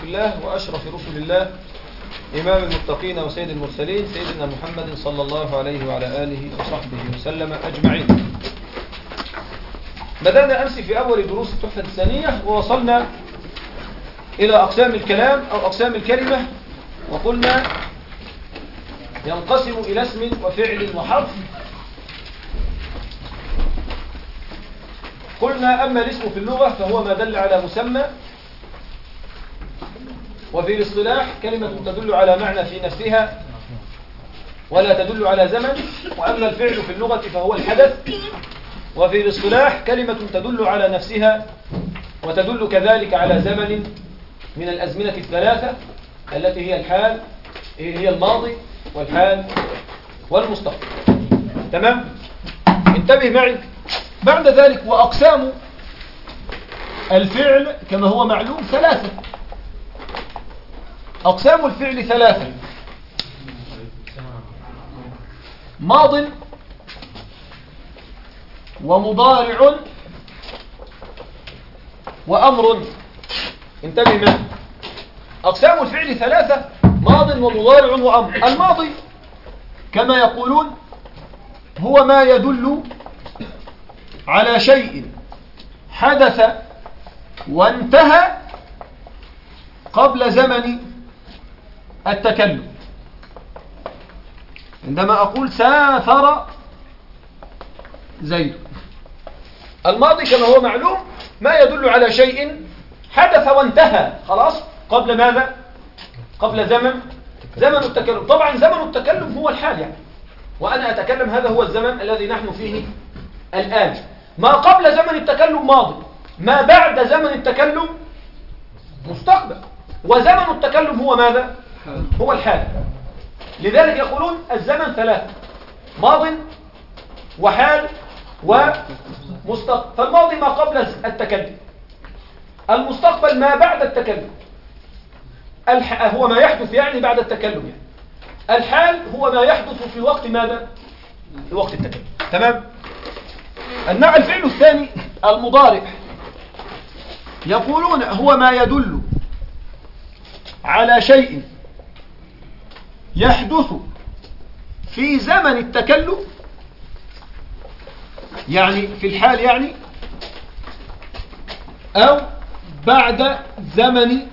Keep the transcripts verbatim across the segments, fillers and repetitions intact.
في الله وأشرف رسل الله إمام المتقين وسيد المرسلين سيدنا محمد صلى الله عليه وعلى آله وصحبه وسلم أجمعين. بدأنا أمس في أول دروس التحفة الثانية ووصلنا إلى أقسام الكلام أو أقسام الكلمة، وقلنا ينقسم إلى اسم وفعل وحرف. قلنا أما الاسم في اللغة فهو ما دل على مسمى، وفي الاصطلاح كلمة تدل على معنى في نفسها ولا تدل على زمن. وأما الفعل في اللغة فهو الحدث، وفي الاصطلاح كلمة تدل على نفسها وتدل كذلك على زمن من الأزمنة الثلاثة التي هي الحال هي الماضي والحال والمستقبل. تمام؟ انتبه معي. بعد ذلك وأقسام الفعل كما هو معلوم ثلاثة. أقسام الفعل ثلاثة: ماض ومضارع وأمر. انتبه معي. أقسام الفعل ثلاثة: ماض ومضارع وأمر. الماضي كما يقولون هو ما يدل على شيء حدث وانتهى قبل زمن التكلم. عندما أقول سافر زيد، الماضي كما هو معلوم ما يدل على شيء حدث وانتهى خلاص قبل ماذا؟ قبل زمن زمن التكلم. طبعا زمن التكلم هو الحال يعني، وأنا أتكلم هذا هو الزمن الذي نحن فيه الآن. ما قبل زمن التكلم ماضي، ما بعد زمن التكلم مستقبل، وزمن التكلم هو ماذا؟ هو الحال. لذلك يقولون الزمن ثلاثة: ماض وحال ومستقبل. فالماضي ما قبل التكلم، المستقبل ما بعد التكلم، هو ما يحدث يعني بعد التكلم يعني. الحال هو ما يحدث في وقت ماذا؟ في وقت التكلم. تمام؟ النوع الفعل الثاني المضارع، يقولون هو ما يدل على شيء يحدث في زمن التكلم، يعني في الحال يعني، أو بعد زمن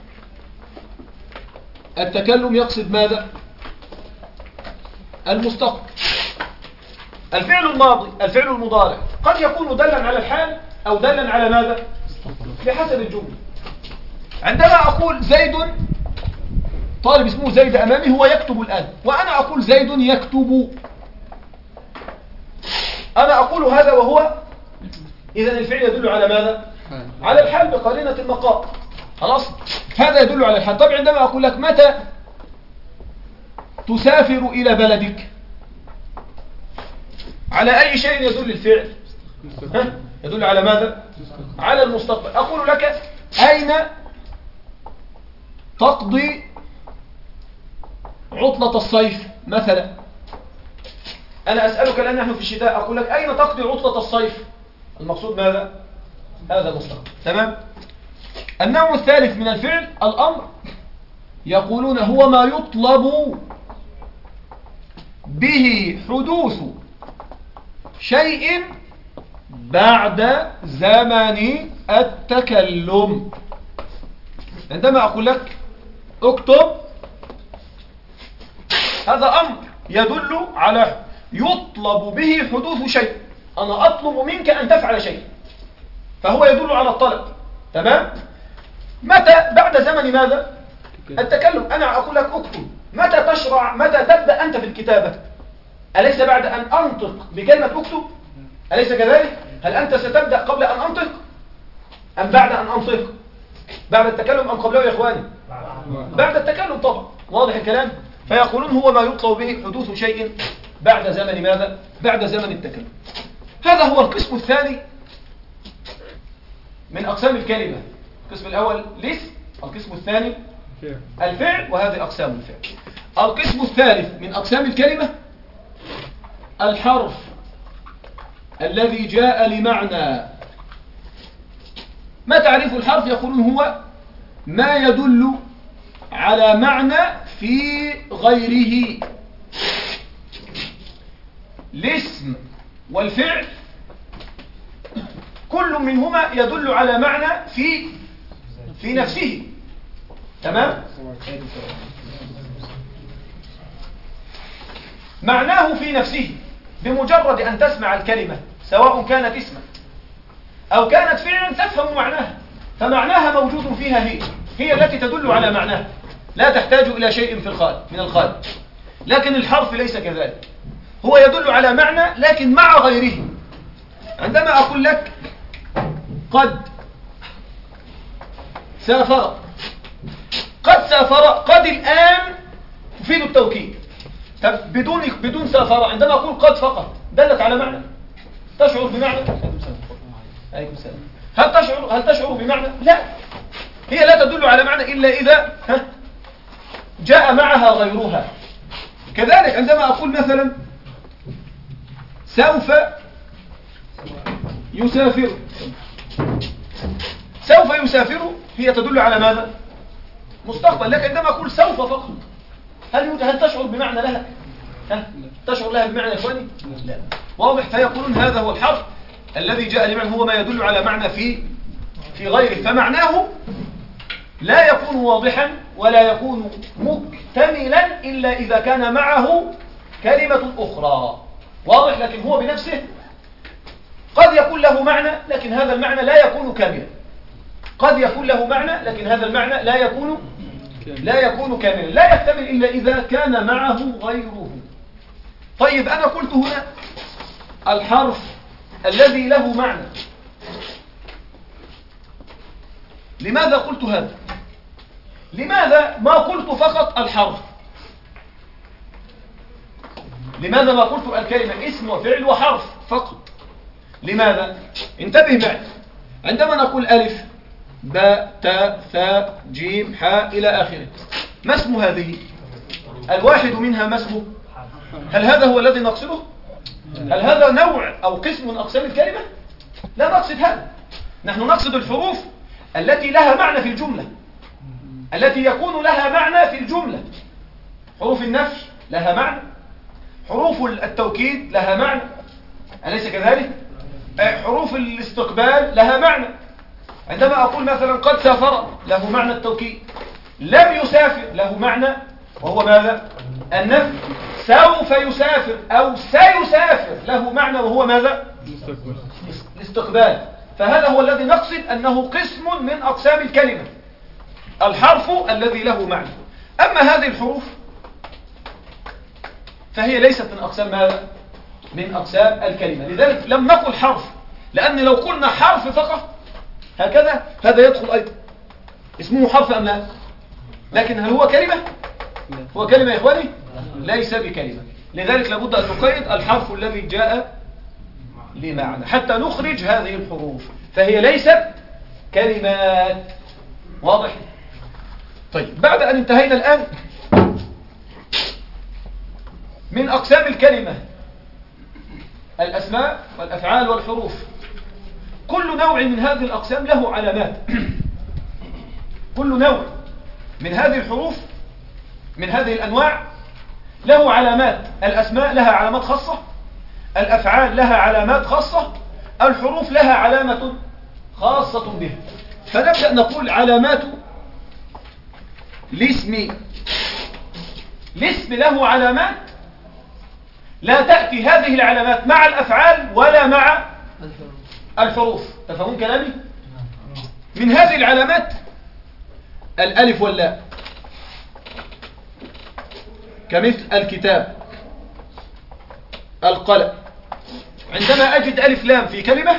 التكلم، يقصد ماذا؟ المستقبل. الفعل الماضي الفعل المضارع قد يكون دلا على الحال أو دلا على ماذا؟ بحسب الجملة. عندما أقول زيد، طالب اسمه زيد أمامي هو يكتب الآن، وأنا أقول زيد يكتب، أنا أقول هذا وهو، إذن الفعل يدل على ماذا؟ على الحال بقرينة المقام. خلاص؟ هذا يدل على الحال. طبعا عندما أقول لك متى تسافر إلى بلدك، على أي شيء يدل الفعل؟ ها؟ يدل على ماذا؟ على المستقبل. أقول لك أين تقضي عطلة الصيف مثلا، أنا أسألك الآن نحن في الشتاء، أقول لك أين تقضي عطلة الصيف؟ المقصود ماذا؟ هذا المستقبل. تمام؟ النوع الثالث من الفعل الأمر، يقولون هو ما يطلب به حدوث شيء بعد زمن التكلم. عندما أقول لك اكتب، هذا أمر يدل على يطلب به حدوث شيء، أنا أطلب منك أن تفعل شيء، فهو يدل على الطلب. تمام؟ متى؟ بعد زمن ماذا؟ التكلم. أنا أقول لك اكتب، متى تشرع، متى تبدأ أنت في الكتابة؟ أليس بعد أن أنطق بكلمة اكتب؟ أليس كذلك؟ هل أنت ستبدأ قبل أن أنطق أم بعد أن أنطق؟ بعد التكلم أم قبله يا إخواني؟ بعد التكلم طبعا. واضح الكلام؟ فيقولون هو ما يطلب به حدوث شيء بعد زمن ماذا؟ بعد زمن التكلم. هذا هو القسم الثاني من أقسام الكلمة. القسم الأول الاسم، القسم الثاني الفعل، وهذه أقسام الفعل. القسم الثالث من أقسام الكلمة الحرف الذي جاء لمعنى. ما تعريف الحرف؟ يقولون هو ما يدل على معنى في غيره. الاسم والفعل كل منهما يدل على معنى في في نفسه. تمام؟ معناه في نفسه بمجرد أن تسمع الكلمة سواء كانت اسما أو كانت فعلا تفهم معناها، فمعناها موجود فيها، هي هي التي تدل على معناها، لا تحتاج إلى شيء في الخارج من الخارج. لكن الحرف ليس كذلك، هو يدل على معنى لكن مع غيره. عندما أقول لك قد سافر، قد سافر، قد الآن تفيد التوكيد. طب بدون بدون سافر، عندما أقول قد فقط دلت على معنى، تشعر بمعنى؟ عليكم السلام. هل تشعر هل تشعر بمعنى؟ لا، هي لا تدل على معنى إلا إذا ها جاء معها غيرها. كذلك عندما أقول مثلا سوف يسافر، سوف يسافر هي تدل على ماذا؟ مستقبل. لكن عندما أقول سوف فقط، هل هل تشعر بمعنى لها؟ ها؟ تشعر لها بمعنى يا اخواني؟ لا. واضح؟ فيقولون هذا هو الحرف الذي جاء لمعنى، هو ما يدل على معنى في في غيره، فمعناه لا يكون واضحا ولا يكون مكتملا إلا إذا كان معه كلمة أخرى. واضح؟ لكن هو بنفسه قد يكون له معنى لكن هذا المعنى لا يكون كاملا، قد يكون له معنى لكن هذا المعنى لا يكون لا يكون كاملا، لا يكتمل إلا إذا كان معه غيره. طيب أنا قلت هنا الحرف الذي له معنى. لماذا قلت هذا؟ لماذا ما قلت فقط الحرف؟ لماذا ما قلت الكلمة اسم وفعل وحرف فقط؟ لماذا؟ انتبه معي. عندما نقول ألف باء تاء ثاء جيم حاء إلى آخره، ما اسم هذه؟ الواحد منها ما اسمه؟ هل هذا هو الذي نقصده؟ هل هذا نوع أو قسم من أقسام الكلمة؟ لا نقصد هذا. نحن نقصد الحروف التي لها معنى في الجملة، التي يكون لها معنى في الجملة. حروف النفي لها معنى، حروف التوكيد لها معنى، أليس كذلك؟ حروف الاستقبال لها معنى. عندما أقول مثلا قد سافر له معنى التوكيد، لم يسافر له معنى وهو ماذا؟ النفي. سوف يسافر أو سيسافر له معنى وهو ماذا؟ الاستقبال. فهذا هو الذي نقصد أنه قسم من أقسام الكلمة، الحرف الذي له معنى. أما هذه الحروف فهي ليست من أقسام ماذا؟ من أقسام الكلمة. لذلك لم نقل حرف، لأن لو قلنا حرف فقط هكذا هذا يدخل أيضا، اسمه حرف أم لا؟ لكن هل هو كلمة؟ هو كلمة يا إخواني؟ ليس بكلمة. لذلك لابد أن نقيد الحرف الذي جاء لمعنى حتى نخرج هذه الحروف، فهي ليست كلمات. واضح؟ طيب، بعد أن انتهينا الآن من أقسام الكلمة، الأسماء والأفعال والحروف، كل نوع من هذه الأقسام له علامات. كل نوع من هذه الحروف من هذه الأنواع له علامات. الأسماء لها علامات خاصة، الأفعال لها علامات خاصة، الحروف لها علامة خاصة بها. فنبدأ نقول علامات الاسم. الاسم له علامات لا تأتي هذه العلامات مع الأفعال ولا مع الحروف. تفهمون كلامي؟ من هذه العلامات الألف واللاء، كمثل الكتاب، القلم. عندما أجد ألف لام في كلمة،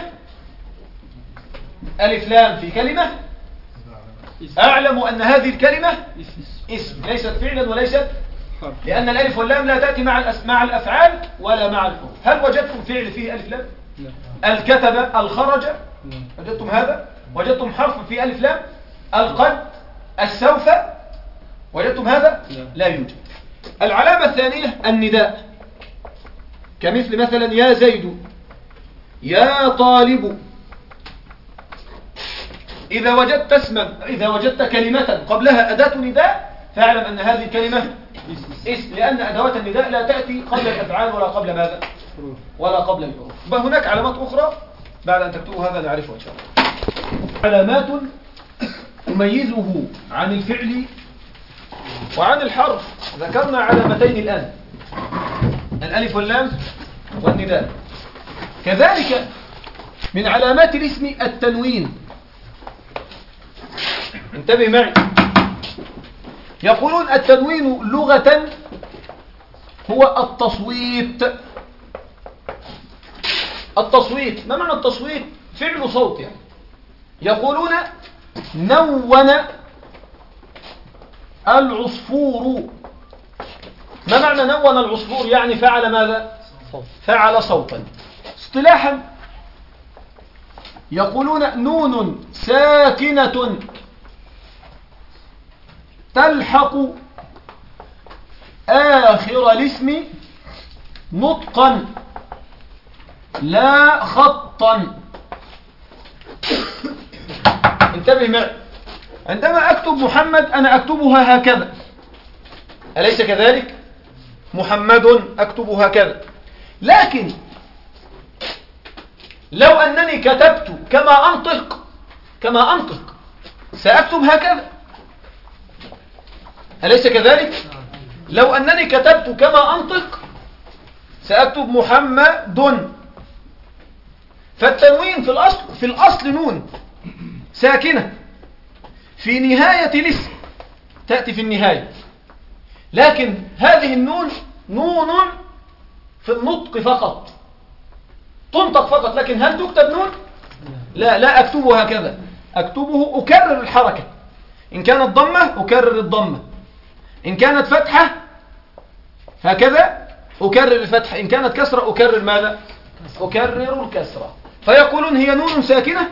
ألف لام في كلمة، أعلم أن هذه الكلمة اسم، ليست فعلا وليست، لأن الألف واللام لا تأتي مع مع الأفعال ولا مع الحروف. هل وجدتم فعل فيه ألف لام؟ الكتب، الخرج، وجدتم هذا؟ وجدتم حرف فيه ألف لام؟ القد، السوف، وجدتم هذا؟ لا يوجد. العلامة الثانية النداء، كمثل مثلا يا زيد، يا طالب. إذا وجدت اسما إذا وجدت كلمة قبلها أداة نداء فاعلم أن هذه الكلمة اسم، لأن أدوات النداء لا تأتي قبل الأفعال ولا قبل ماذا؟ ولا قبل الحروف. وهناك علامات أخرى بعد أن تكتبوا هذا نعرفها إن شاء الله. علامات تميزه عن الفعل وعن الحرف. ذكرنا علامتين الآن، الألف واللام والنداء. كذلك من علامات الاسم التنوين. انتبه معي، يقولون التنوين لغة هو التصويت. التصويت، ما معنى التصويت؟ فعل صوت يعني. يقولون نون العصفور. ما معنى نون العصفور؟ يعني فعل ماذا؟ فعل صوتا. اصطلاحا يقولون نون ساكنة تلحق آخر الاسم نطقا لا خطا. انتبه معي، عندما أكتب محمد أنا أكتبها هكذا، أليس كذلك؟ محمد أكتب هكذا. لكن لو أنني كتبت كما أنطق كما أنطق سأكتب هكذا، أليس كذلك؟ لو أنني كتبت كما أنطق سأكتب محمد. فالتنوين في الأصل في الأصل نون ساكنة في نهاية الاسم، تأتي في النهاية، لكن هذه النون نون في النطق فقط، تنطق فقط، لكن هل تكتب نون؟ لا، لا أكتبه هكذا، أكتبه أكرر الحركة. إن كانت ضمة أكرر الضمة، إن كانت فتحة هكذا أكرر الفتحة، إن كانت كسرة أكرر ماذا؟ أكرر الكسرة. فيقولون هي نون ساكنة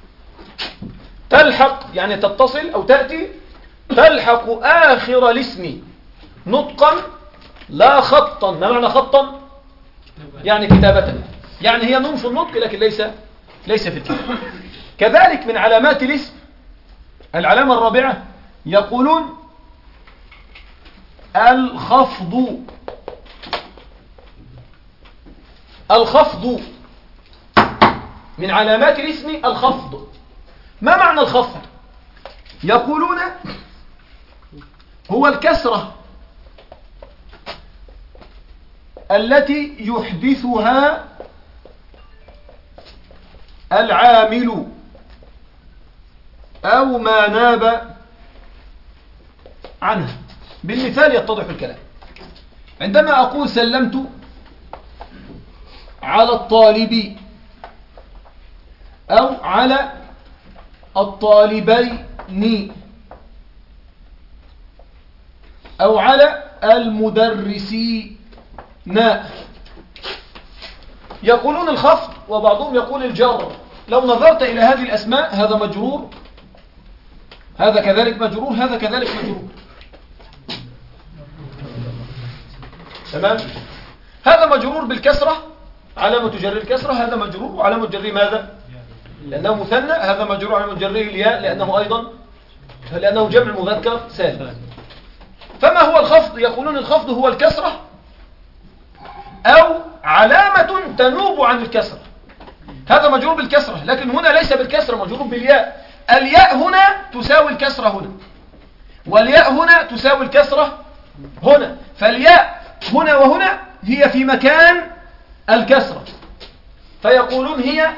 تلحق يعني تتصل أو تأتي تلحق آخر الاسم نطقا لا خطا. ما معنى خطا؟ يعني كتابة، يعني هي نون في النطق لكن ليس ليس في الكتابة. كذلك من علامات الاسم العلامة الرابعة يقولون الخفض. الخفض من علامات الاسم الخفض. ما معنى الخفض؟ يقولون هو الكسرة التي يحدثها العامل أو ما ناب عنها. بالمثال يتضح الكلام. عندما أقول سلمت على الطالب أو على الطالبين أو على المدرسين، يقولون الخفض وبعضهم يقول الجر. لو نظرت إلى هذه الأسماء هذا مجرور، هذا كذلك مجرور، هذا كذلك مجرور، تمام؟ هذا مجرور بالكسرة علامة جر الكسرة، هذا مجرور وعلامة جره ماذا؟ لأنه مثنى. هذا مجرور علامة جره الياء لأنه أيضا لأنه جمع مذكر سالم. فما هو الخفض؟ يقولون الخفض هو الكسرة أو علامة تنوب عن الكسرة. هذا مجرور بالكسرة، لكن هنا ليس بالكسرة، مجرور بالياء. الياء هنا تساوي الكسرة هنا، والياء هنا تساوي الكسرة هنا، فالياء هنا وهنا هي في مكان الكسرة. فيقولون هي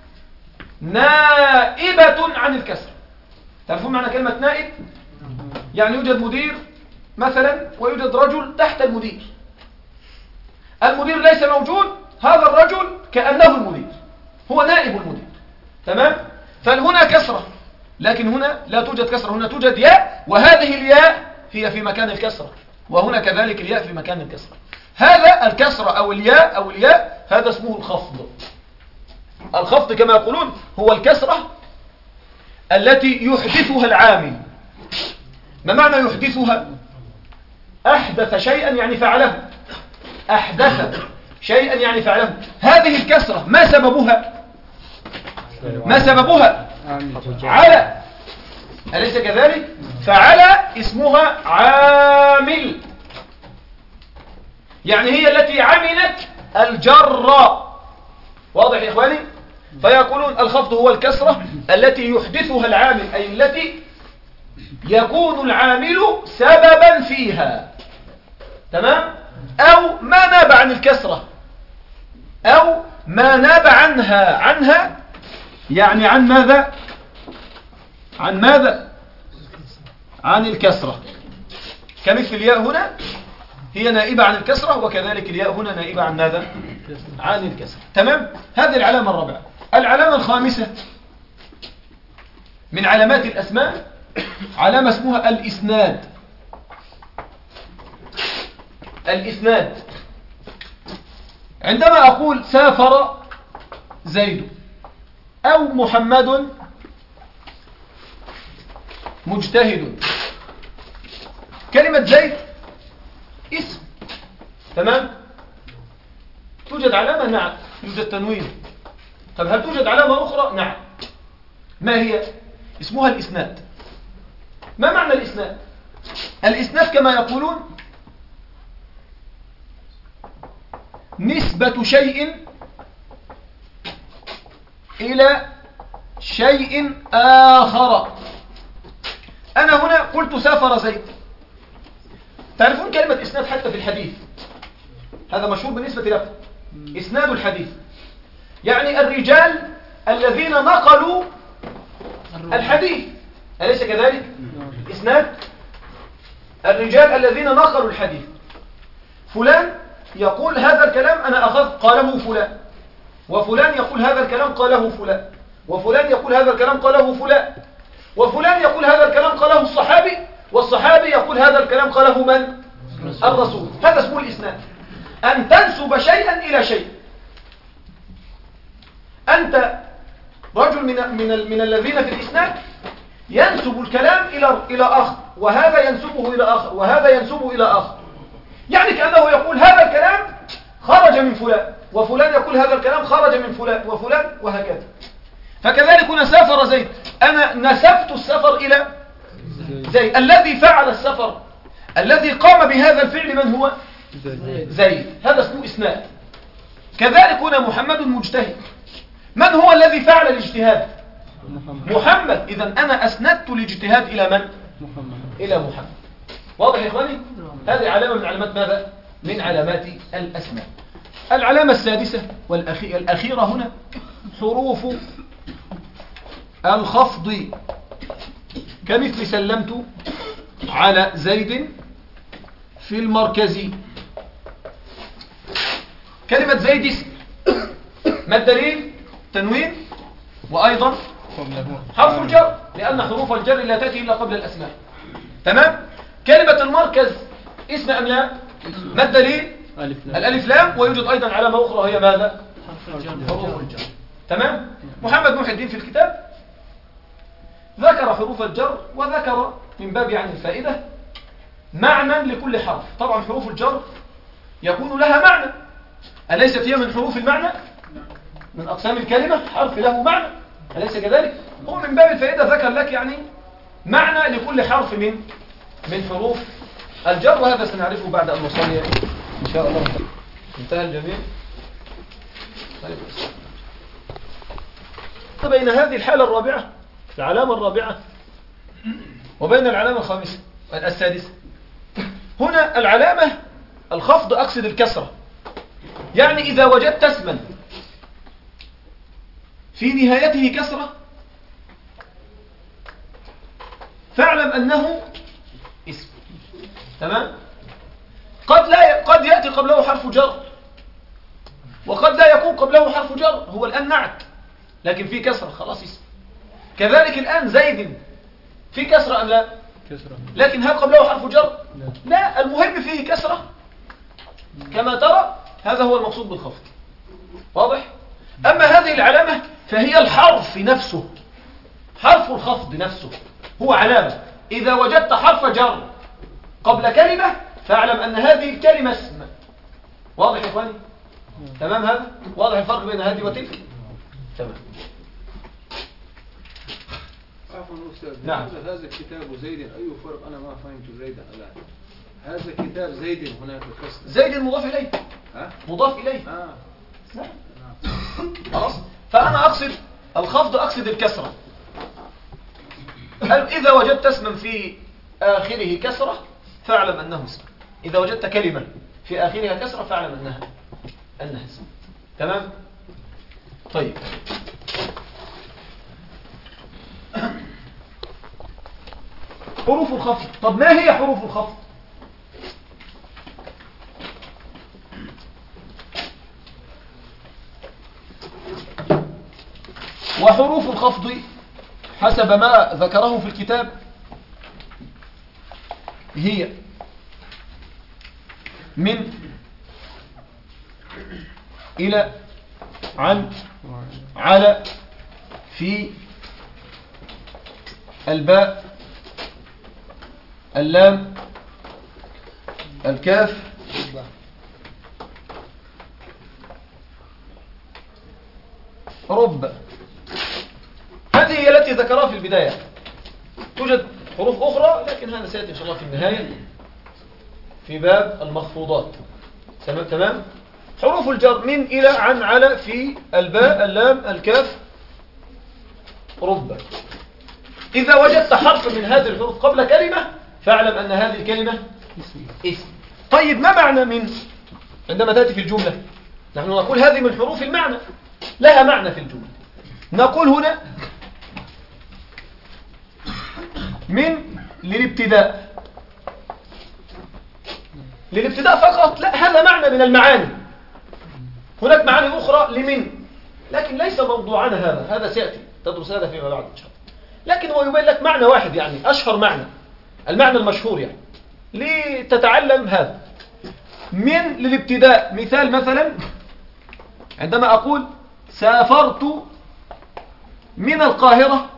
نائبة عن الكسرة. تعرفون معنى كلمة نائب؟ يعني يوجد مدير مثلا ويوجد رجل تحت المدير، المدير ليس موجود، هذا الرجل كأنه المدير، هو نائب المدير، تمام؟ فهنا كسرة، لكن هنا لا توجد كسرة، هنا توجد ياء، وهذه الياء هي في مكان الكسرة، وهنا كذلك الياء في مكان الكسرة. هذا الكسرة أو الياء أو الياء هذا اسمه الخفض. الخفض كما يقولون هو الكسرة التي يحدثها العامل. ما معنى يحدثها؟ أحدث شيئا يعني فعله، أحدث شيئا يعني فعله. هذه الكسرة ما سببها؟ ما سببها؟ على، أليس كذلك؟ فعلى اسمها عامل، يعني هي التي عملت الجر. واضح يا إخواني؟ فيقولون الخفض هو الكسرة التي يحدثها العامل، أي التي يكون العامل سببا فيها، تمام؟ أو ما ناب عن الكسرة، أو ما ناب عنها عنها يعني عن ماذا؟ عن ماذا؟ عن الكسرة، كمثل الياء هنا هي نائبة عن الكسرة، وكذلك الياء هنا نائبة عن ماذا؟ عن الكسرة. تمام؟ هذه العلامة الرابعة. العلامة الخامسة من علامات الأسماء علامة اسمها الإسناد. الإسناد عندما أقول سافر زيد أو محمد مجتهد، كلمة زيد اسم، تمام؟ توجد علامة؟ نعم يوجد تنوين. طب هل توجد علامة أخرى؟ نعم. ما هي؟ اسمها الإسناد. ما معنى الإسناد؟ الإسناد كما يقولون نسبة شيء إلى شيء آخر. أنا هنا قلت سافر زيد، تعرفون كلمة إسناد حتى في الحديث، هذا مشهور بالنسبة لكم، إسناد الحديث يعني الرجال الذين نقلوا الحديث، أليس كذلك؟ إسناد الرجال الذين نقلوا الحديث. فلان يقول هذا الكلام أنا أخذ قاله فلان، وفلان يقول هذا الكلام قاله فلان، وفلان يقول هذا الكلام قاله فلان، وفلان يقول هذا الكلام قاله الصحابي، والصحابي يقول هذا الكلام قاله من؟ الرسول. هذا اسمه الإسناد، أن تنسب شيئا إلى شيء. أنت رجل من من من الذين في الإسناد ينسب الكلام إلى إلى آخر، وهذا ينسبه إلى آخر، وهذا ينسبه إلى آخر، يعني كأنه يقول هذا الكلام خرج من فلان، وفلان يقول هذا الكلام خرج من فلان وفلان، وهكذا. فكذلك هنا سافر زيد، أنا نسبت السفر إلى زيد. الذي فعل السفر، الذي قام بهذا الفعل من هو؟ زيد. هذا اسمه إسناد. كذلك هنا محمد مجتهد، من هو الذي فعل الاجتهاد؟ محمد. إذا أنا أسندت الاجتهاد إلى من؟ محمد. إلى محمد. واضح يا إخواني؟ هذه علامة من علامات ماذا؟ من علامات الأسماء. العلامة السادسة والأخيرة هنا حروف الخفض، كمثل سلمت على زيد في المركز. كلمة زيد اسم، ما الدليل؟ تنوين، وأيضا حرف الجر، لأن حروف الجر لا تأتي إلا قبل الأسماء، تمام؟ كلمة المركز اسم أم لا؟ ما الدليل؟ الألف لام، ويوجد أيضا علامة أخرى وهي ماذا؟ حروف الجر، تمام؟ محمد محي الدين في الكتاب ذكر حروف الجر، وذكر من باب يعني الفائدة معنى لكل حرف. طبعا حروف الجر يكون لها معنى، أليست هي من حروف المعنى؟ من أقسام الكلمة حرف له معنى، أليس كذلك؟ هو من باب الفائدة ذكر لك يعني معنى لكل حرف من من حروف الجر، وهذا سنعرفه بعد أن نصلي إن شاء الله. انتهى الجميع. بين هذه الحالة الرابعة، العلامة الرابعة، وبين العلامة الخامسة السادسة، هنا العلامة الخفض أقصد الكسرة، يعني إذا وجدت اسما في نهايته كسرة فاعلم أنه اسم، تمام؟ قد لا قد يأتي قبله حرف جر، وقد لا يكون قبله حرف جر، هو الآن نعت لكن في كسرة، خلاص اسم. كذلك الآن زيد في كسرة أم لا؟ كسرة. لكن هل قبله حرف جر؟ لا. لا، المهم فيه كسرة كما ترى، هذا هو المقصود بالخفض. واضح؟ أما هذه العلامة فهي الحرف نفسه، حرف الخفض نفسه هو علامة. إذا وجدت حرف جر قبل كلمة فاعلم أن هذه الكلمة اسم. واضح يا إخواني؟ تمام؟ هذا واضح الفرق بين هذه وتلك؟ تمام. عفوا أستاذ. نعم. هذا الكتاب زيد أي فرق؟ أنا ما فهمت زيد الآن. هذا كتاب زيد هناك كسر. زيد مضاف إليه. ها؟ مضاف إليه. آه. نعم. خلاص. فأنا أقصد الخفض، أقصد الكسرة. إذا وجدت اسما في آخره كسرة فاعلم أنه اسم. إذا وجدت كلمة في آخرها كسرة فاعلم أنها أنها اسم. تمام؟ طيب. حروف الخفض. طب ما هي حروف الخفض؟ وحروف الخفض حسب ما ذكره في الكتاب هي من إلى عن على في الباء اللام الكاف رب. هذه هي التي ذكرها في البداية. توجد حروف أخرى لكن هذا سيأتي إن شاء الله في النهاية في باب المخفوضات. تمام. حروف الجر من إلى عن على في الباء اللام الكاف رب. إذا وجدت حرف من هذه الحروف قبل كلمة فاعلم أن هذه الكلمة اسم. طيب ما معنى من عندما تأتي في الجملة؟ نحن نقول هذه من حروف المعنى، لها معنى في الجملة. نقول هنا من للابتداء، للابتداء فقط. لا، هذا معنى من المعاني. هناك معاني أخرى لمن، لكن ليس موضوعنا هذا. هذا سيأتي تدرس هذا فيما بعد إن شاء الله. لكن هو يبين لك معنى واحد، يعني أشهر معنى، المعنى المشهور، يعني لتتعلم هذا. من للابتداء. مثال مثلا عندما أقول سافرت من القاهرة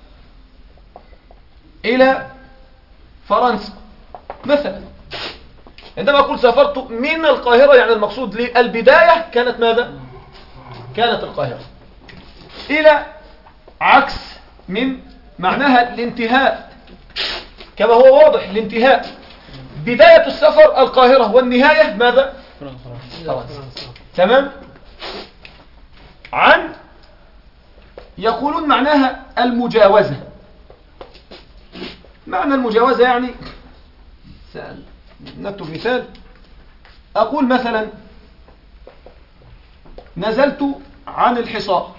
إلى فرنسا مثلا. عندما أقول سافرت من القاهرة يعني المقصود للبداية كانت ماذا؟ كانت القاهرة. إلى عكس من معناها الانتهاء، كما هو واضح الانتهاء. بداية السفر القاهرة والنهاية ماذا؟ فرنسا. تمام. عن يقولون معناها المجاوزة. معنى المجاوزة يعني سأل. نكتب مثال. أقول مثلا نزلت عن الحصار.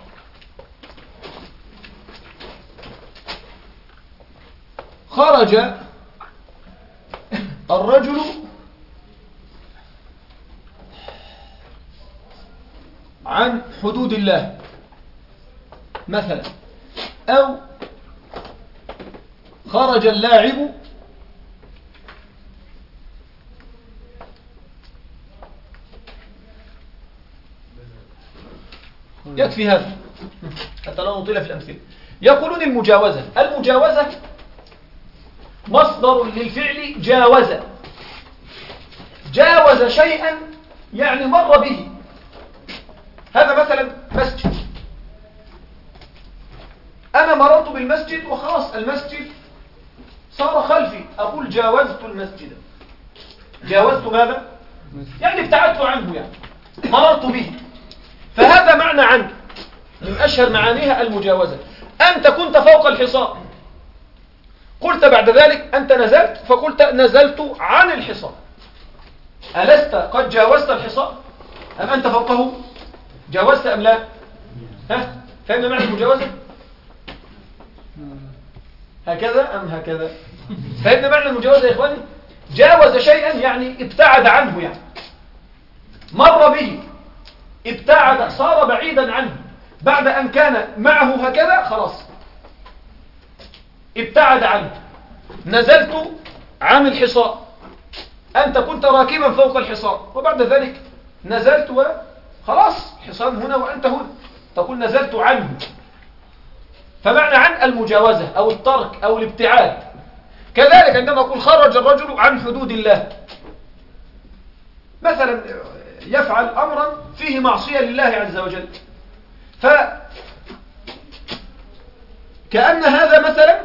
خرج الرجل عن حدود الله مثلا. أو خرج اللاعب يكفي هذا حتى لا نطيل في الأمثلة. يقولون المجاوزة. المجاوزة مصدر للفعل جاوز. جاوز شيئا يعني مر به. هذا مثلا مسجد. أنا مررت بالمسجد وخلاص المسجد صار خلفي. أقول جاوزت المسجد. جاوزت ماذا؟ يعني ابتعدت عنه، يعني مررت به. فهذا معنى عنه، من أشهر معانيها المجاوزة. أنت كنت فوق الحصار، قلت بعد ذلك أنت نزلت، فقلت نزلت عن الحصار. ألست قد جاوزت الحصار؟ أم أنت فوقه؟ جاوزت أم لا؟ ها؟ فهمنا معنى المجاوزة؟ هكذا أم هكذا؟ فهمنا معنى المجاوزة يا إخواني؟ جاوز شيئا يعني ابتعد عنه، يعني مر به، ابتعد، صار بعيدا عنه. بعد أن كان معه هكذا خلاص ابتعد عنه. نزلت عن الحصار. أنت كنت راكبا فوق الحصار وبعد ذلك نزلت وخلاص الحصان هنا وأنت هنا، تقول نزلت عنه. فمعنى عن المجاوزة أو الترك أو الابتعاد. كذلك عندما أقول خرج الرجل عن حدود الله، مثلا يفعل أمرا فيه معصية لله عز وجل، فكان كأن هذا مثلا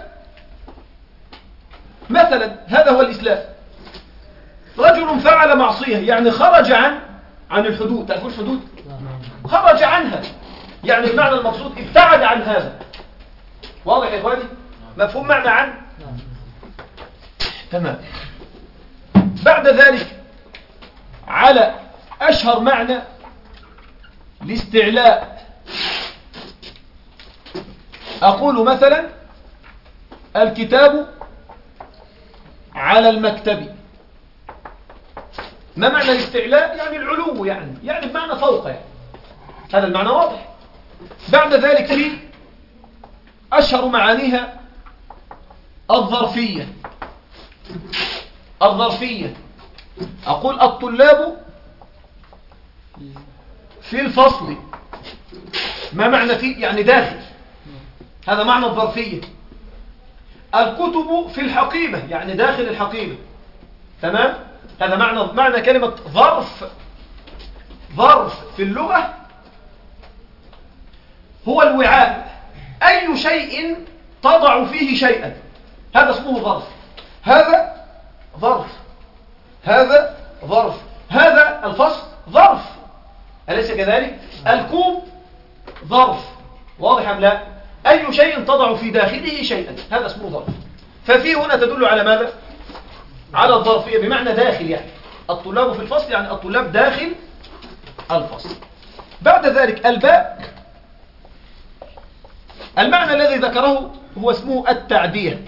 مثلا هذا هو الإسلام. رجل فعل معصية يعني خرج عن عن الحدود. تعرفون الحدود؟ خرج عنها، يعني المعنى المقصود ابتعد عن هذا. واضح يا إخواني؟ مفهوم معنى عن؟ تمام. بعد ذلك على أشهر معنى الاستعلاء أقول مثلا الكتاب على المكتب. ما معنى الاستعلاء؟ يعني العلو، يعني يعني بمعنى فوق، يعني هذا المعنى واضح. بعد ذلك في أشهر معانيها الظرفية. الظرفية أقول الطلاب في الفصل. ما معنى فيه؟ يعني داخل، هذا معنى الظرفية. الكتب في الحقيبة يعني داخل الحقيبة. تمام؟ هذا معنى معنى كلمة ظرف. ظرف في اللغة هو الوعاء، أي شيء تضع فيه شيئا هذا اسمه ظرف. هذا ظرف، هذا ظرف، هذا الفصل ظرف، أليس كذلك؟ الكوب ظرف. واضح أم لا؟ أي شيء تضع في داخله شيئا هذا اسمه ظرف. ففي هنا تدل على ماذا؟ على الظرفية بمعنى داخل، يعني الطلاب في الفصل يعني الطلاب داخل الفصل. بعد ذلك الباء المعنى الذي ذكره هو اسمه التعدية.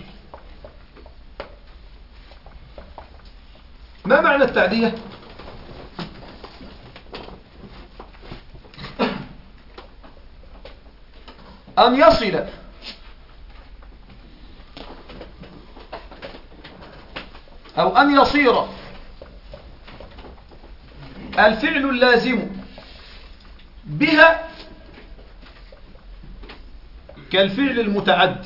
ما معنى التعدية؟ أن يصل أو أن يصير الفعل اللازم بها كالفعل المتعدي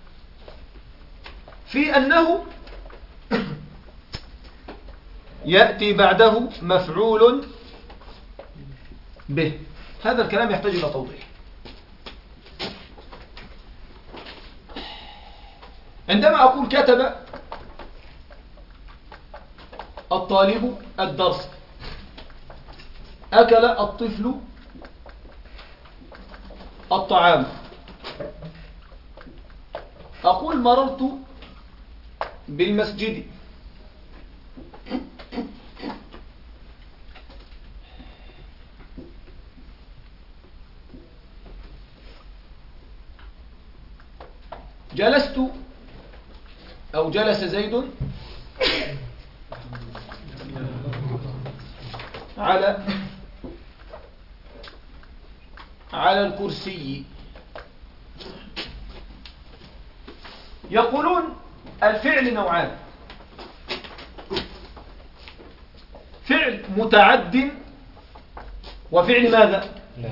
في أنه يأتي بعده مفعول به. هذا الكلام يحتاج إلى توضيح. عندما أقول كتب الطالب الدرس، أكل الطفل الطعام، أقول مررت بالمسجد، جلست أو جلس زيد على على الكرسي. يقولون الفعل نوعان: فعل متعد وفعل ماذا؟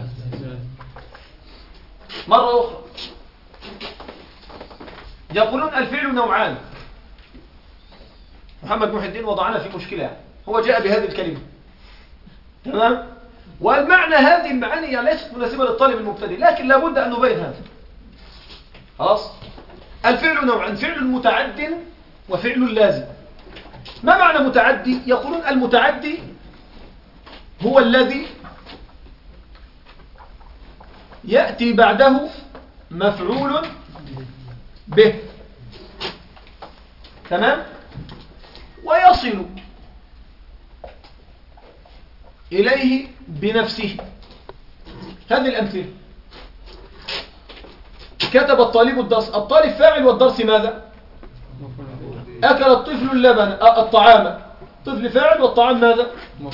مرة أخرى يقولون الفعل نوعان. محمد محي الدين وضعنا في مشكلة، هو جاء بهذه الكلمة، تمام؟ والمعنى هذه المعاني ليست مناسبة للطالب المبتدئ، لكن لابد أن نبين هذا. خلاص؟ الفعل نوعان: فعل متعد وفعل لازم. ما معنى متعدي؟ يقولون المتعدي هو الذي يأتي بعده مفعول به، تمام؟ ويصل إليه بنفسه. هذه الأمثلة: كتب الطالب الدرس، الطالب فاعل والدرس ماذا؟ أكل الطفل اللبن الطعام، الطفل فاعل والطعام ماذا؟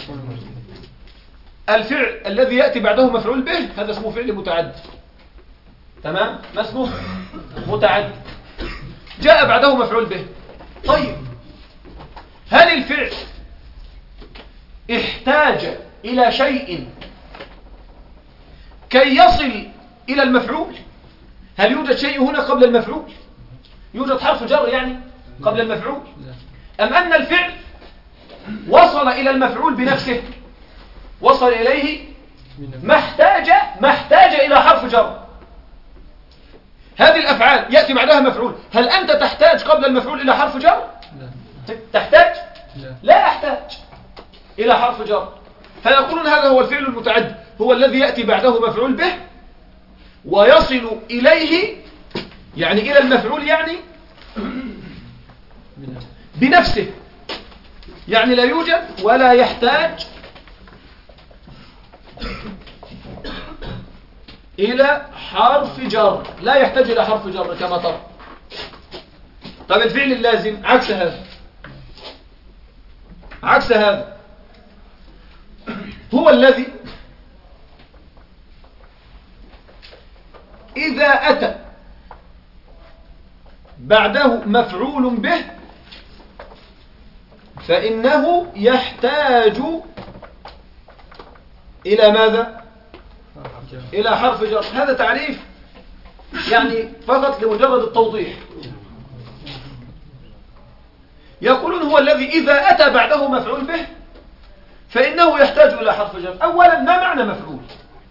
الفعل الذي يأتي بعده مفعول به هذا اسمه فعل متعد، تمام؟ ما اسمه؟ متعد. جاء بعده مفعول به. طيب هل الفعل احتاج إلى شيء كي يصل إلى المفعول؟ هل يوجد شيء هنا قبل المفعول؟ يوجد حرف جر يعني قبل المفعول؟ أم أن الفعل وصل إلى المفعول بنفسه، وصل إليه ما احتاج ما احتاج إلى حرف جر؟ هذه الأفعال يأتي بعدها مفعول، هل أنت تحتاج قبل المفعول إلى حرف جر؟ لا. تحتاج؟ لا. لا أحتاج إلى حرف جر. فيقولون هذا هو الفعل المتعدي، هو الذي يأتي بعده مفعول به ويصل إليه، يعني إلى المفعول، يعني بنفسه، يعني لا يوجد ولا يحتاج إلى حرف جر، لا يحتاج إلى حرف جر كما ترى. طب الفعل اللازم عكس هذا، عكس هذا هو الذي إذا أتى بعده مفعول به فإنه يحتاج إلى ماذا؟ إلى حرف جر. هذا تعريف يعني فقط لمجرد التوضيح. يقولون هو الذي إذا أتى بعده مفعول به فإنه يحتاج إلى حرف جر. أولا ما معنى مفعول؟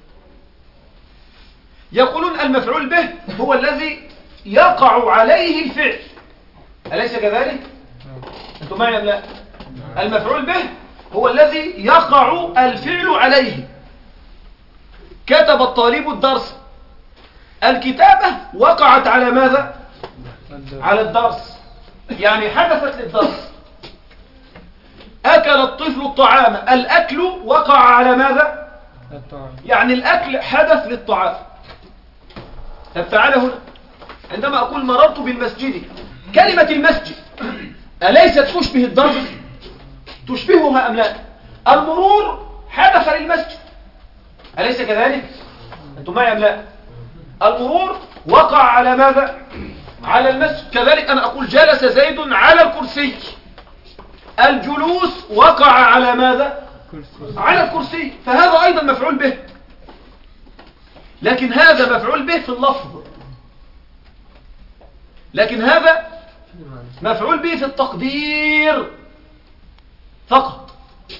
يقولون المفعول به هو الذي يقع عليه الفعل، أليس كذلك؟ أنتم معي أم لا؟ المفعول به هو الذي يقع الفعل عليه. كتب الطالب الدرس، الكتابة وقعت على ماذا؟ على الدرس، يعني حدثت للدرس. أكل الطفل الطعام، الأكل وقع على ماذا؟ يعني الأكل حدث للطعام. طب تعالى هنا، عندما أقول مررت بالمسجد، كلمة المسجد أليست تشبه الدرس؟ تشبهها أم لا؟ المرور حدث للمسجد، أليس كذلك؟ أنتم معي أم لا؟ المرور وقع على ماذا؟ على المسجد. كذلك أنا أقول جلس زيد على الكرسي، الجلوس وقع على ماذا؟ على الكرسي، فهذا أيضا مفعول به، لكن هذا مفعول به في اللفظ، لكن هذا مفعول به في التقدير فقط.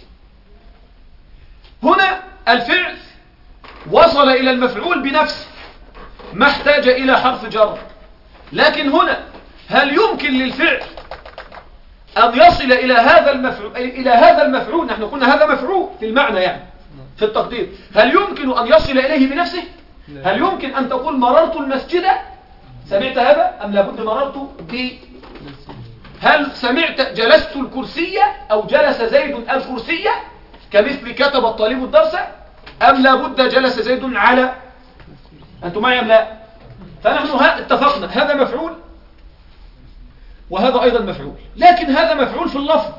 هنا الفعل وصل إلى المفعول بنفسه، ما احتاج إلى حرف جر. لكن هنا هل يمكن للفعل أن يصل إلى هذا المفعول إلى هذا المفعول نحن قلنا هذا مفعول في المعنى، يعني في التقدير، هل يمكن أن يصل إليه بنفسه؟ هل يمكن أن تقول مررت المسجد؟ سمعت هذا أم لابد مررت ب؟ هل سمعت جلست الكرسية أو جلس زيد الكرسية كمثل كتب الطالب الدرس، أم لابد جلس زيد على؟ أنتم معي أم لا؟ فنحن اتفقنا هذا مفعول وهذا أيضا مفعول، لكن هذا مفعول في اللفظ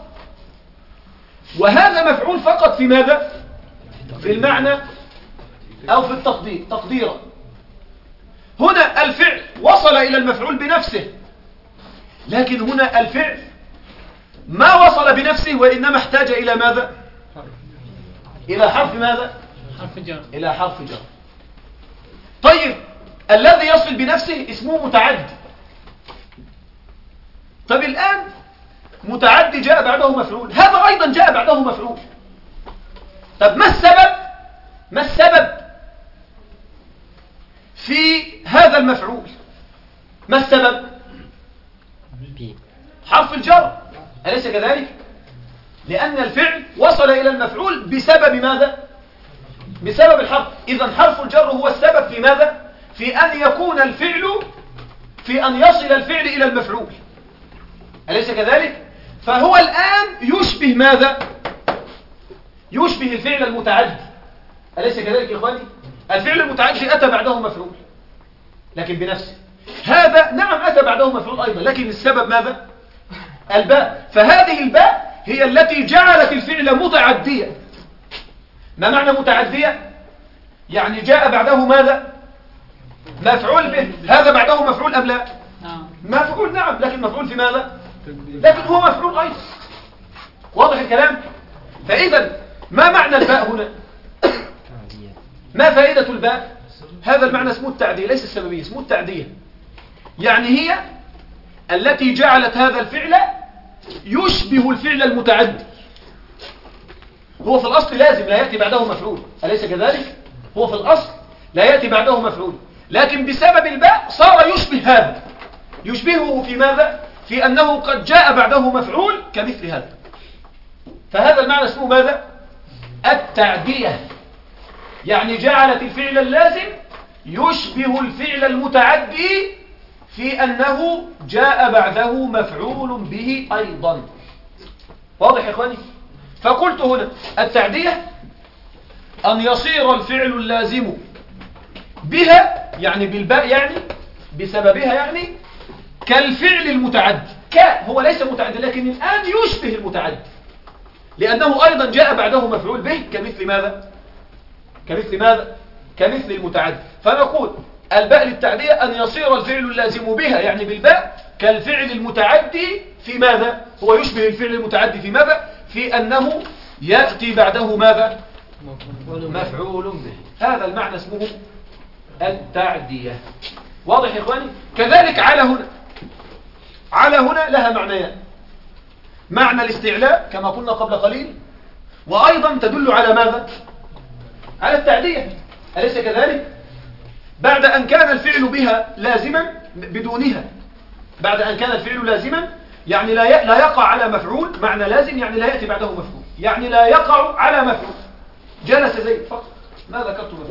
وهذا مفعول فقط في ماذا؟ في المعنى أو في التقدير تقديرا. هنا الفعل وصل إلى المفعول بنفسه، لكن هنا الفعل ما وصل بنفسه وإنما احتاج إلى ماذا؟ إلى حرف ماذا؟ حرف جر. إلى حرف جر. طيب الذي يصل بنفسه اسمه متعدي. طب الآن متعدي جاء بعده مفعول، هذا أيضا جاء بعده مفعول. طب ما السبب؟ ما السبب في هذا المفعول؟ ما السبب؟ حرف الجر، أليس كذلك؟ لأن الفعل وصل إلى المفعول بسبب ماذا؟ بسبب الحرف. إذن حرف الجر هو السبب في ماذا؟ في أن يكون الفعل في أن يصل الفعل إلى المفعول، أليس كذلك؟ فهو الآن يشبه ماذا؟ يشبه الفعل المتعدي، أليس كذلك يا إخواني؟ الفعل المتعدي أتى بعده مفعول لكن بنفسه، هذا نعم أتى بعده مفعول أيضا، لكن السبب ماذا؟ الباء. فهذه الباء هي التي جعلت الفعل متعديا. ما معنى متعدية؟ يعني جاء بعده ماذا؟ مفعول به. هذا بعده مفعول أم لا؟ نعم مفعول، نعم، لكن مفعول في ماذا؟ لكن هو مفعول أيضا. واضح الكلام؟ فإذا ما معنى الباء هنا؟ ما فائدة الباء؟ هذا المعنى اسمه التعدية، ليس السببية، اسمه التعدية. يعني هي التي جعلت هذا الفعل يشبه الفعل المتعدي. هو في الأصل لازم لا يأتي بعده مفعول، أليس كذلك؟ هو في الأصل لا يأتي بعده مفعول، لكن بسبب الباء صار يشبه هذا، يشبهه في ماذا؟ في أنه قد جاء بعده مفعول كمثل هذا. فهذا المعنى اسمه ماذا؟ التعدية، يعني جعلت الفعل اللازم يشبه الفعل المتعدي في أنه جاء بعده مفعول به أيضا. واضح يا إخواني؟ فقلت هنا التعدية أن يصير الفعل اللازم بها، يعني بالباء، يعني بسببها، يعني كالفعل المتعدي. ك هو ليس متعدي لكن الآن يشبه المتعدي لأنه أيضا جاء بعده مفعول به كمثل ماذا؟ كمثل ماذا؟ كمثل المتعدي. فنقول الباء للتعدية أن يصير الفعل اللازم بها يعني بالباء كالفعل المتعدي في ماذا؟ هو يشبه الفعل المتعدي في ماذا؟ في أنه يأتي بعده ماذا؟ مفعول به. هذا المعنى اسمه التعدية. واضح يا إخواني؟ كذلك على هنا، على هنا لها معنيان: معنى الاستعلاء كما قلنا قبل قليل، وأيضا تدل على ماذا؟ على التعدية، أليس كذلك؟ بعد أن كان الفعل بها لازما بدونها، بعد أن كان الفعل لازما يعني لا لا يقع على مفعول، معنى لازم يعني لا يأتي بعده مفعول، يعني لا يقع على مفعول. جلس زيد فقط، ما ذكرت مفعول.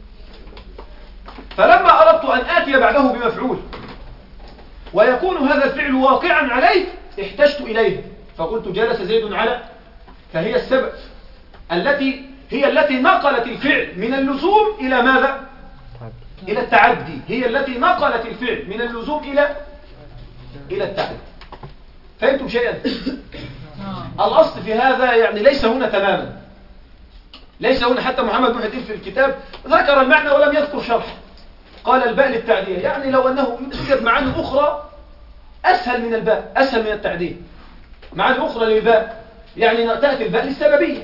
فلما أردت أن آتي بعده بمفعول ويكون هذا الفعل واقعا عليه احتجت إليه، فقلت جلس زيد على، فهي السبب التي هي التي نقلت الفعل من اللزوم إلى ماذا؟ إلى التعدي. هي التي نقلت الفعل من اللزوم إلى إلى التعدي. فهمتم شيئا؟ الأصل في هذا يعني ليس هنا تماما، ليس هنا. حتى محمد بن حديث في الكتاب ذكر المعنى ولم يذكر شرح. قال الباء للتعدية، يعني لو أنه يوجد معاني أخرى أسهل من الباء، أسهل من التعدية، معاني أخرى للباء، يعني تأتي الباء للسببية،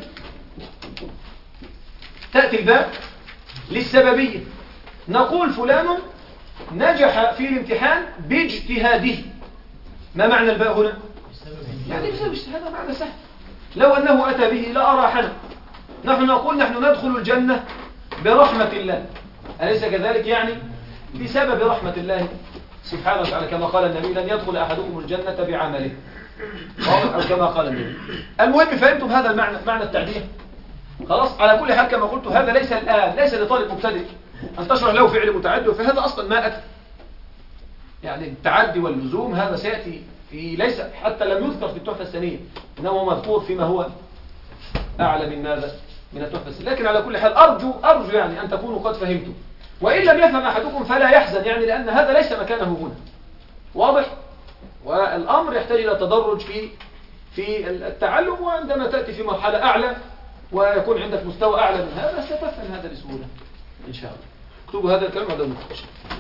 تأتي الباء للسببية. نقول فلان نجح في الامتحان باجتهاده. ما معنى الباء هنا؟ يعني بسبب اجتهاد، هذا معنى سهل. لو أنه أتى به لأراحنا. نحن نقول نحن ندخل الجنة برحمة الله، أليس كذلك؟ يعني بسبب رحمة الله سبحانه وتعالى، كما قال النبي: لن يدخل أحدكم الجنة بعمله، أو كما قال النبي. المهم فهمتم هذا المعنى، معنى التعدية؟ خلاص. على كل حال كما قلت هذا ليس الآن، ليس لطالب مبتدئ أن تشرح له فعل متعدي، فهذا أصلا ما أتى. يعني التعدي واللزوم هذا سيأتي في، ليس حتى لم يذكر في التحفة السنية، إنما هو مذكور فيما هو أعلى من ماذا؟ من التحفة السنية. لكن على كل حال أرجو أرجو يعني أن تكونوا قد فهمتم، وإن لم يفهم أحدكم فلا يحزن، يعني لأن هذا ليس مكانه هنا. واضح؟ والأمر يحتاج إلى تدرج في في التعلم، وعندما تأتي في مرحلة أعلى ويكون عندك مستوى أعلى من هذا ستفهم هذا بسهولة إن شاء الله. اكتبوا هذا الكلام هذا المفتش.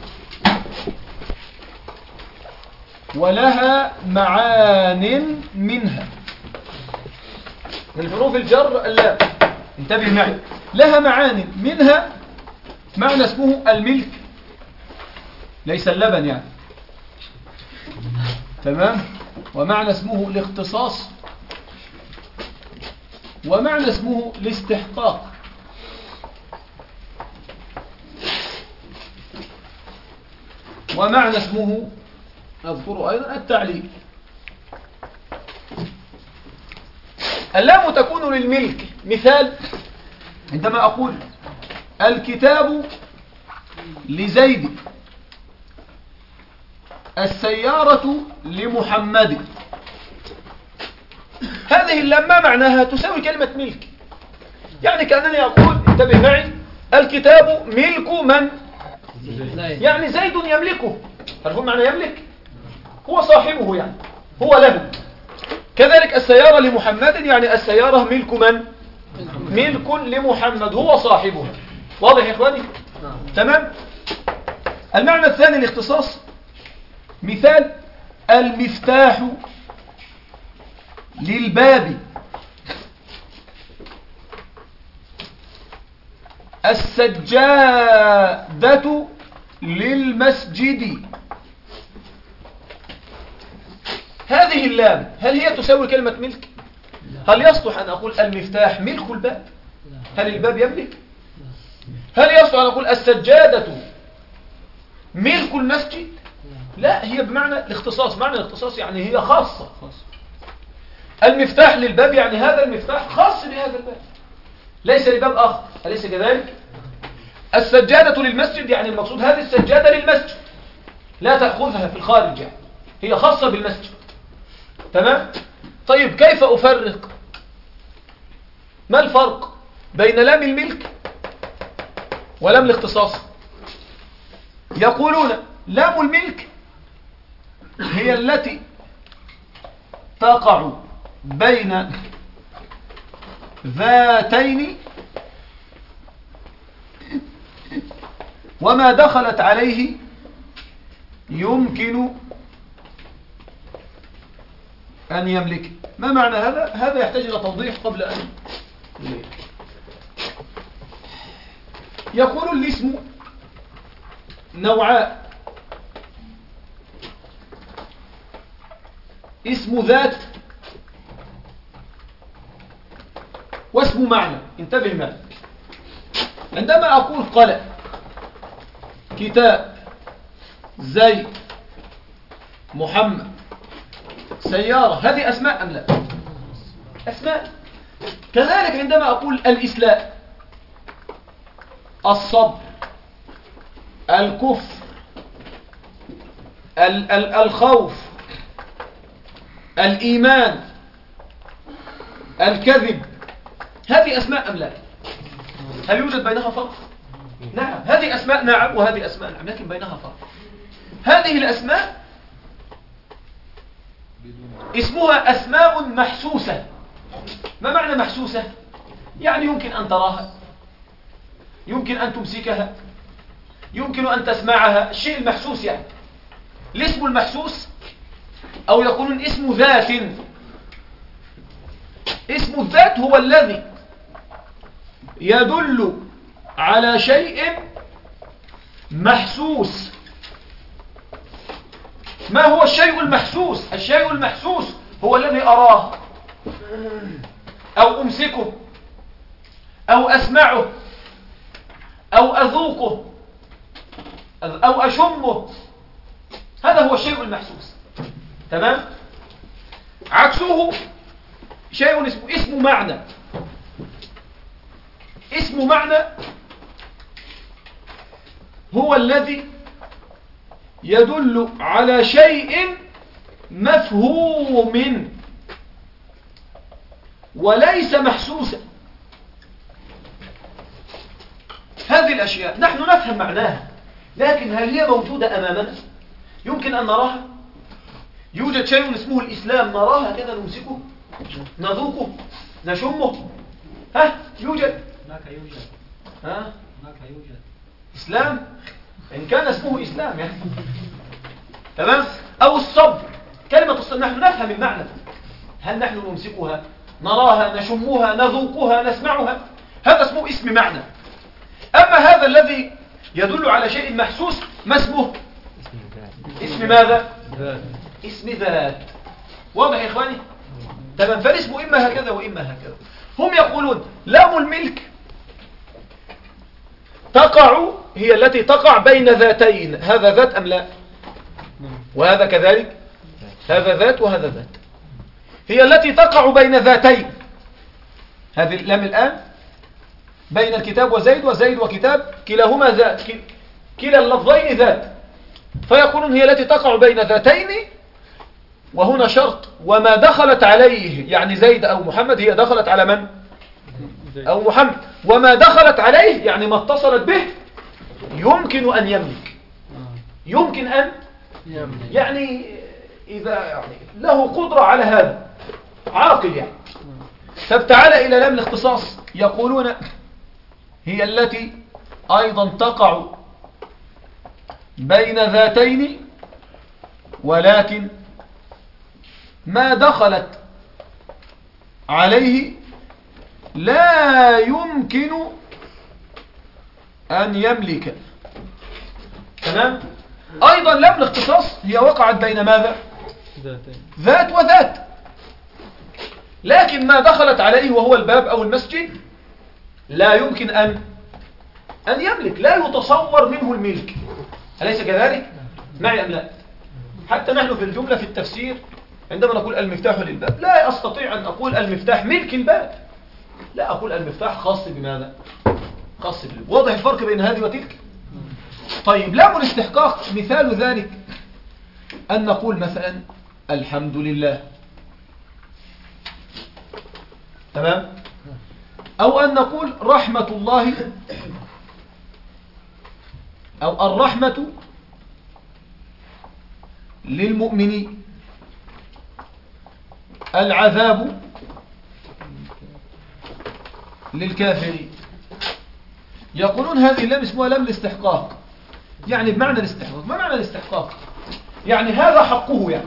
ولها معان منها، من حروف الجر اللام، انتبه معي. لها معان منها، معنى اسمه الملك، ليس اللبن يعني، تمام. ومعنى اسمه الاختصاص، ومعنى اسمه الاستحقاق، ومعنى اسمه أذكر أيضا التعليل. اللام تكون للملك. مثال: عندما أقول الكتاب لزيد، السيارة لمحمد، هذه اللام ما معناها؟ تساوي كلمة ملك، يعني كأنني أقول، انتبه معي، الكتاب ملك من؟ يعني زيد يملكه. تعرفون معنى يملك؟ هو صاحبه، يعني هو له. كذلك السيارة لمحمد، يعني السيارة ملك من؟ ملك لمحمد، هو صاحبها. واضح يا إخواني؟ تمام. المعنى الثاني الاختصاص. مثال: المفتاح للباب، السجادة للمسجد. هذه اللام هل هي تساوي كلمة ملك؟ هل يصلح أن أقول المفتاح ملك الباب؟ هل الباب يملك؟ هل يصلح أن أقول السجادة ملك المسجد؟ لا، هي بمعنى الاختصاص. معنى الاختصاص يعني هي خاصة. المفتاح للباب يعني هذا المفتاح خاص بهذا الباب، ليس لباب آخر، أليس كذلك؟ السجادة للمسجد يعني المقصود هذه السجادة للمسجد، لا تأخذها في الخارج، يعني هي خاصة بالمسجد. تمام؟ طيب كيف أفرق؟ ما الفرق بين لام الملك ولام الاختصاص؟ يقولون لام الملك هي التي تقع بين ذاتين وما دخلت عليه يمكن أن يملك. ما معنى هذا؟ هذا يحتاج إلى توضيح قبل أن يقول الاسم نوعان: اسم ذات واسم معنى. انتبه معي، عندما أقول قلم، كتاب، زيد، محمد، سيارة، هذه أسماء أم لا؟ أسماء. كذلك عندما أقول الإسلام، الصبر، الكفر، ال ال الخوف، الإيمان، الكذب، هذه أسماء أم لا؟ هل يوجد بينها فرق؟ نعم، هذه أسماء نعم وهذه أسماء نعم، لكن بينها فرق. هذه الأسماء اسمها أسماء محسوسة. ما معنى محسوسة؟ يعني يمكن أن تراها، يمكن أن تمسكها، يمكن أن تسمعها، الشيء المحسوس يعني. الاسم المحسوس، أو يقولون اسم ذات. اسم الذات هو الذي يدل على شيء محسوس. ما هو الشيء المحسوس؟ الشيء المحسوس هو الذي أراه أو أمسكه أو أسمعه أو أذوقه أو أشمه، هذا هو الشيء المحسوس. تمام؟ عكسه شيء اسمه اسم معنى. اسم معنى هو الذي يدل على شيء مفهوم وليس محسوسا. هذه الأشياء نحن نفهم معناها، لكن هل هي موجودة أمامنا؟ يمكن أن نراها؟ يوجد شيء اسمه الإسلام، نراها كذا، نمسكه، نذوقه، نشمه؟ ها؟ يوجد؟ هناك يوجد. ها؟ هناك يوجد إسلام إن كان اسمه إسلام يعني. تمام؟ أو الصبر، كلمة الصبر نحن نفهم المعنى، هل نحن نمسكها، نراها، نشمها، نذوقها، نسمعها؟ هذا اسمه اسم معنى. أما هذا الذي يدل على شيء محسوس، ما اسمه؟ اسم ماذا؟ ذات. اسم ذات. واضح يا إخواني؟ تمام. فالاسم إما هكذا وإما هكذا. هم يقولون لام الملك تقع، هي التي تقع بين ذاتين. هذا ذات أم لا؟ وهذا كذلك، هذا ذات وهذا ذات. هي التي تقع بين ذاتين. هذه اللام الآن بين الكتاب وزيد، وزيد وكتاب كلاهما ذات، كلا اللفظين ذات. فيقولون هي التي تقع بين ذاتين، وهنا شرط: وما دخلت عليه، يعني زيد أو محمد، هي دخلت على من؟ أو محمد. وما دخلت عليه يعني ما اتصلت به يمكن أن يملك. يمكن أن يعني إذا يعني له قدرة على هذا، عاقل يعني. طب تعالى إلى لام الاختصاص، يقولون هي التي أيضا تقع بين ذاتين، ولكن ما دخلت عليه لا يمكن أن يملك. تمام؟ أيضا لام الاختصاص هي وقعت بين ماذا؟ ذات وذات، لكن ما دخلت عليه وهو الباب أو المسجد لا يمكن أن أن يملك، لا يتصور منه الملك. أليس كذلك؟ معي أم لا؟ حتى نحن في الجملة في التفسير عندما نقول المفتاح للباب لا أستطيع أن أقول المفتاح ملك الباب، لا أقول المفتاح خاص بماذا؟ خاص بالباب. واضح الفرق بين هذه وتلك؟ طيب لام الاستحقاق مثال ذلك أن نقول مثلا الحمد لله، تمام؟ أو أن نقول رحمة الله، أو الرحمة للمؤمنين، العذاب للكافرين. يقولون هذه اللام اسمها لام الاستحقاق، يعني بمعنى الاستحقاق. ما معنى الاستحقاق؟ يعني هذا حقه، يعني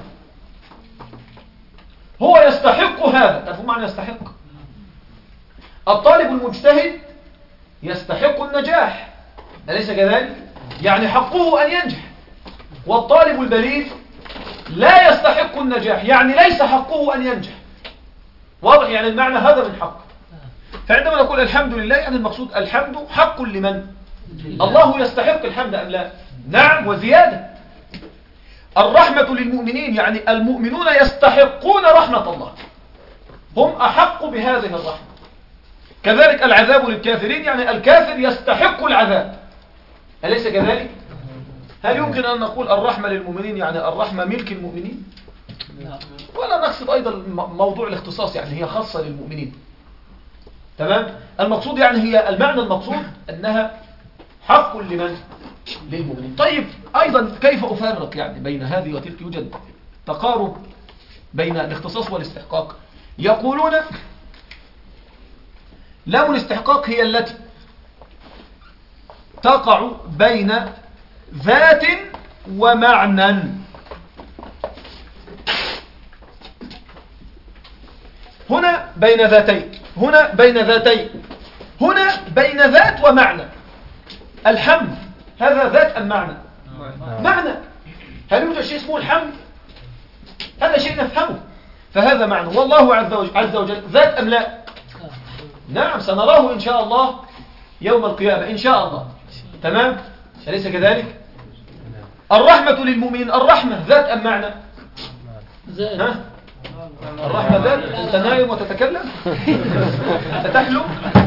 هو يستحق هذا. تعرفون معنى يستحق؟ الطالب المجتهد يستحق النجاح، أليس كذلك؟ يعني حقه أن ينجح. والطالب البليد لا يستحق النجاح، يعني ليس حقه أن ينجح. واضح؟ يعني المعنى هذا من حق. فعندما نقول الحمد لله يعني المقصود الحمد حق لمن؟ الله يستحق الحمد أم لا؟ نعم وزيادة. الرحمة للمؤمنين يعني المؤمنون يستحقون رحمة الله، هم أحق بهذه الرحمة. كذلك العذاب للكافرين يعني الكافر يستحق العذاب، أليس كذلك؟ هل يمكن أن نقول الرحمة للمؤمنين يعني الرحمة ملك المؤمنين؟ ولا نقصد أيضا موضوع الاختصاص يعني هي خاصة للمؤمنين، تمام؟ المقصود يعني هي المعنى المقصود أنها حق لمن؟ للمؤمنين. طيب أيضا كيف أفرق يعني بين هذه وتلك؟ يوجد تقارب بين الاختصاص والاستحقاق. يقولون لام الاستحقاق هي التي تقع بين ذات ومعنى. هنا بين ذاتين، هنا بين ذاتين، هنا بين ذات ومعنى. الحمد هذا ذات أم معنى؟ معنى. هل يوجد شيء اسمه الحمد؟ هذا شيء نفهمه، فهذا معنى. والله عز وجل ذات أم لا؟ نعم سنراه إن شاء الله يوم القيامة إن شاء الله، تمام؟ أليس كذلك؟ الرحمة للمؤمنين، الرحمة ذات أم معنى؟ ها؟ الرحمة ذات. أنت نايم وتتكلم؟ تتحلم؟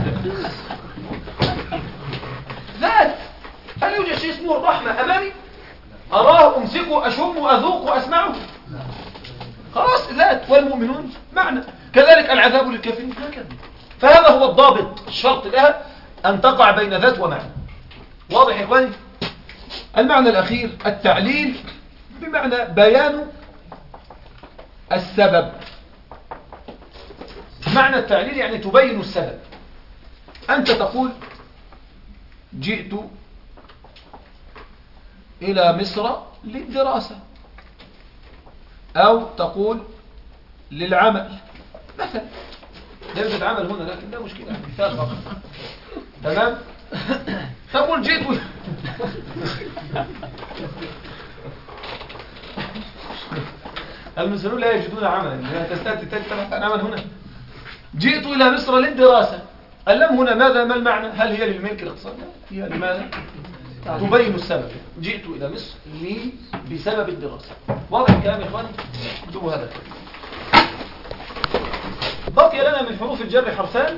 ذات. هل يوجد شيء اسمه الرحمة أمامي؟ أراه أمسكه أشمه أذوقه أسمعه؟ خلاص ذات. والمؤمنون معنى. كذلك العذاب للكافرين هكذا. فهذا هو الضابط، الشرط لها أن تقع بين ذات ومعنى. واضح يا إخواني؟ المعنى الأخير التعليل بمعنى بيان السبب. معنى التعليل يعني تبين السبب. أنت تقول جئت إلى مصر للدراسة، أو تقول للعمل مثلا. لا يوجد عمل هنا لكن لا مشكلة، مثال فقط، تمام؟ تقول جئت المصريون لا يجدون عملا، تستطيع عن عمل هنا. جئت إلى مصر للدراسة، اللام هنا ماذا؟ ما المعنى؟ هل هي للملك الاقتصادي؟ هي لماذا؟ تبين السبب. جئت إلى مصر لي بسبب الدراسة. واضح الكلام يا إخواني؟ اكتبوا هذا. بقي لنا من حروف الجر حرفان.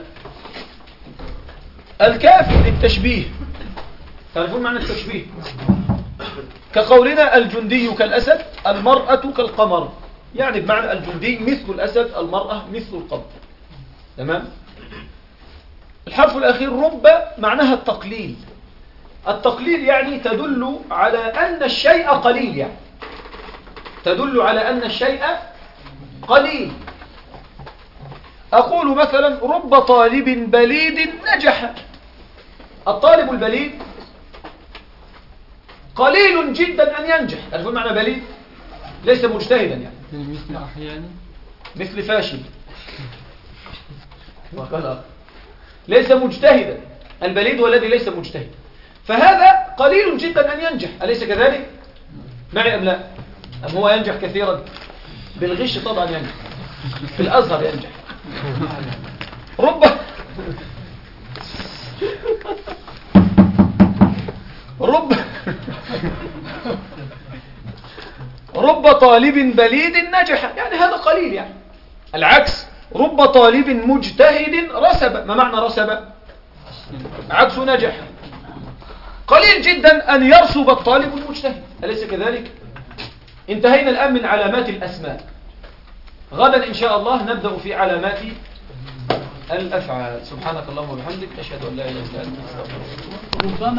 الكاف للتشبيه، تعرفون معنى التشبيه؟ كقولنا الجندي كالأسد، المرأة كالقمر، يعني بمعنى الجندي مثل الأسد، المرأة مثل القمر، تمام؟ الحرف الأخير رب معناها التقليل. التقليل يعني تدل على أن الشيء قليل، يعني تدل على أن الشيء قليل. أقول مثلا رب طالب بليد نجح. الطالب البليد قليل جدا أن ينجح. تعرفون معنى بليد؟ ليس مجتهدا، يعني مثل أحيانا، مثل فاشل. ليس مجتهدا. البليد هو الذي ليس مجتهد، فهذا قليل جدا أن ينجح، أليس كذلك؟ معي أم لا؟ أم هو ينجح كثيرا؟ بالغش طبعا ينجح، في الأزهر ينجح. رب رب رب طالب بليد نجح، يعني هذا قليل. يعني العكس، رب طالب مجتهد رسب. ما معنى رسب؟ عكس نجح. قليل جدا أن يرسب الطالب المجتهد، أليس كذلك؟ انتهينا الآن من علامات الأسماء. غدا إن شاء الله نبدأ في علامات الأفعال. سبحانك اللهم وبحمدك، أشهد أن لا إله إلا أنت، أستغفرك.